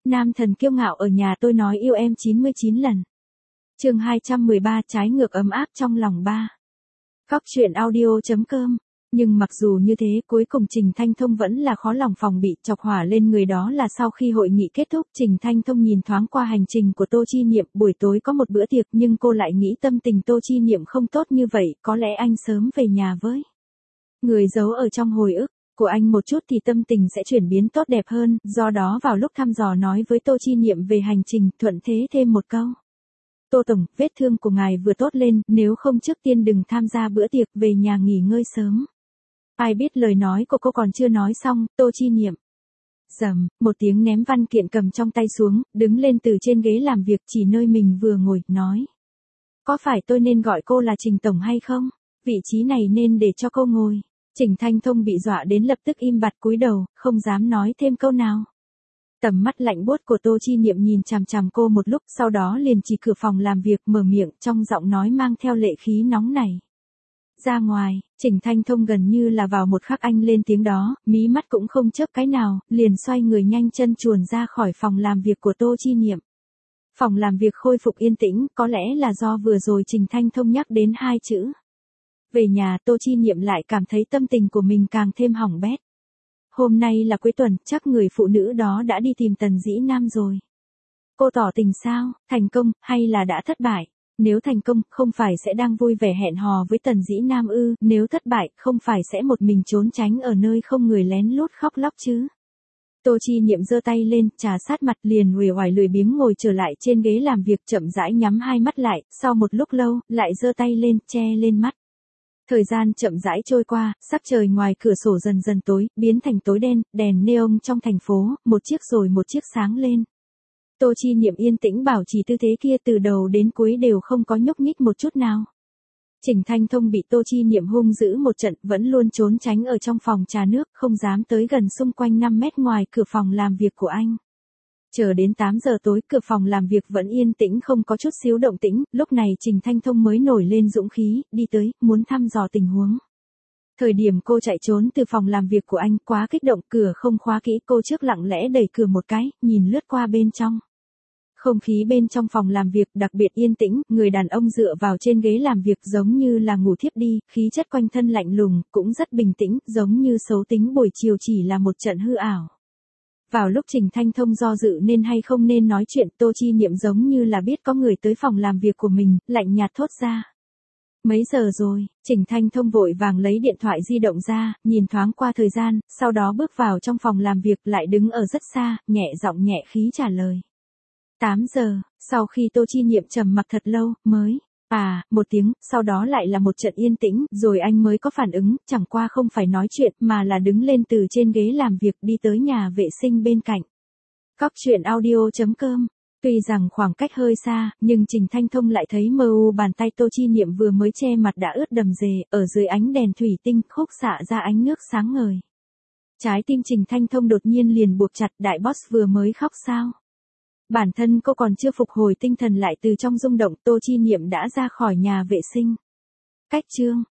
Nam thần kiêu ngạo ở nhà tôi nói yêu em 99 lần. Chương 213 trái ngược ấm áp trong lòng ba. Góc truyện audio.com. Nhưng mặc dù như thế, cuối cùng Trình Thanh Thông vẫn là khó lòng phòng bị chọc hỏa lên người, đó là sau khi hội nghị kết thúc, Trình Thanh Thông nhìn thoáng qua hành trình của Tô Chi Niệm, buổi tối có một bữa tiệc nhưng cô lại nghĩ tâm tình Tô Chi Niệm không tốt như vậy, có lẽ anh sớm về nhà với. Người giấu ở trong hồi ức của anh một chút thì tâm tình sẽ chuyển biến tốt đẹp hơn, do đó vào lúc thăm dò nói với Tô Chi Niệm về hành trình, thuận thế thêm một câu. Tô Tổng, vết thương của ngài vừa tốt lên, nếu không trước tiên đừng tham gia bữa tiệc, về nhà nghỉ ngơi sớm. Ai biết lời nói của cô còn chưa nói xong, Tô Chi Niệm rầm một tiếng ném văn kiện cầm trong tay xuống, đứng lên từ trên ghế làm việc chỉ nơi mình vừa ngồi, nói. Có phải tôi nên gọi cô là Trình Tổng hay không? Vị trí này nên để cho cô ngồi. Trình Thanh Thông bị dọa đến lập tức im bặt cúi đầu, không dám nói thêm câu nào. Tầm mắt lạnh buốt của Tô Chi Niệm nhìn chằm chằm cô một lúc, sau đó liền chỉ cửa phòng làm việc, mở miệng, trong giọng nói mang theo lệ khí nóng nảy. Ra ngoài. Trình Thanh Thông gần như là vào một khắc anh lên tiếng đó, mí mắt cũng không chớp cái nào, liền xoay người nhanh chân chuồn ra khỏi phòng làm việc của Tô Chi Niệm. Phòng làm việc khôi phục yên tĩnh, có lẽ là do vừa rồi Trình Thanh Thông nhắc đến hai chữ. Về nhà, Tô Chi Niệm lại cảm thấy tâm tình của mình càng thêm hỏng bét. Hôm nay là cuối tuần, chắc người phụ nữ đó đã đi tìm Tần Dĩ Nam rồi. Cô tỏ tình sao, thành công, hay là đã thất bại? Nếu thành công, không phải sẽ đang vui vẻ hẹn hò với Tần Dĩ Nam ư, nếu thất bại, không phải sẽ một mình trốn tránh ở nơi không người lén lút khóc lóc chứ? Tô Chi Niệm giơ tay lên, trà sát mặt, liền uể oải lười biếng ngồi trở lại trên ghế làm việc, chậm rãi nhắm hai mắt lại, sau một lúc lâu, lại giơ tay lên, che lên mắt. Thời gian chậm rãi trôi qua, sắc trời ngoài cửa sổ dần dần tối, biến thành tối đen, đèn neon trong thành phố, một chiếc rồi một chiếc sáng lên. Tô Chi Niệm yên tĩnh bảo trì tư thế kia từ đầu đến cuối đều không có nhúc nhích một chút nào. Trình Thanh Thông bị Tô Chi Niệm hung dữ một trận, vẫn luôn trốn tránh ở trong phòng trà nước, không dám tới gần xung quanh 5 mét ngoài cửa phòng làm việc của anh. Chờ đến 8 giờ tối, cửa phòng làm việc vẫn yên tĩnh không có chút xíu động tĩnh, lúc này Trình Thanh Thông mới nổi lên dũng khí, đi tới, muốn thăm dò tình huống. Thời điểm cô chạy trốn từ phòng làm việc của anh, quá kích động, cửa không khóa kỹ, cô trước lặng lẽ đẩy cửa một cái, nhìn lướt qua bên trong. Không khí bên trong phòng làm việc đặc biệt yên tĩnh, người đàn ông dựa vào trên ghế làm việc giống như là ngủ thiếp đi, khí chất quanh thân lạnh lùng, cũng rất bình tĩnh, giống như xấu tính buổi chiều chỉ là một trận hư ảo. Vào lúc Trình Thanh Thông do dự nên hay không nên nói chuyện, Tô Chi Niệm giống như là biết có người tới phòng làm việc của mình, lạnh nhạt thốt ra. Mấy giờ rồi? Trình Thanh Thông vội vàng lấy điện thoại di động ra, nhìn thoáng qua thời gian, sau đó bước vào trong phòng làm việc, lại đứng ở rất xa, nhẹ giọng nhẹ khí trả lời. 8 giờ, sau khi Tô Chi Niệm trầm mặc thật lâu, mới, một tiếng, sau đó lại là một trận yên tĩnh, rồi anh mới có phản ứng, chẳng qua không phải nói chuyện, mà là đứng lên từ trên ghế làm việc đi tới nhà vệ sinh bên cạnh. Góc truyện audio.com. Tuy rằng khoảng cách hơi xa, nhưng Trình Thanh Thông lại thấy mờ u bàn tay Tô Chi Niệm vừa mới che mặt đã ướt đầm dề, ở dưới ánh đèn thủy tinh khúc xạ ra ánh nước sáng ngời. Trái tim Trình Thanh Thông đột nhiên liền buộc chặt, đại boss vừa mới khóc sao? Bản thân cô còn chưa phục hồi tinh thần lại từ trong rung động, Tô Chi Niệm đã ra khỏi nhà vệ sinh. Cách chương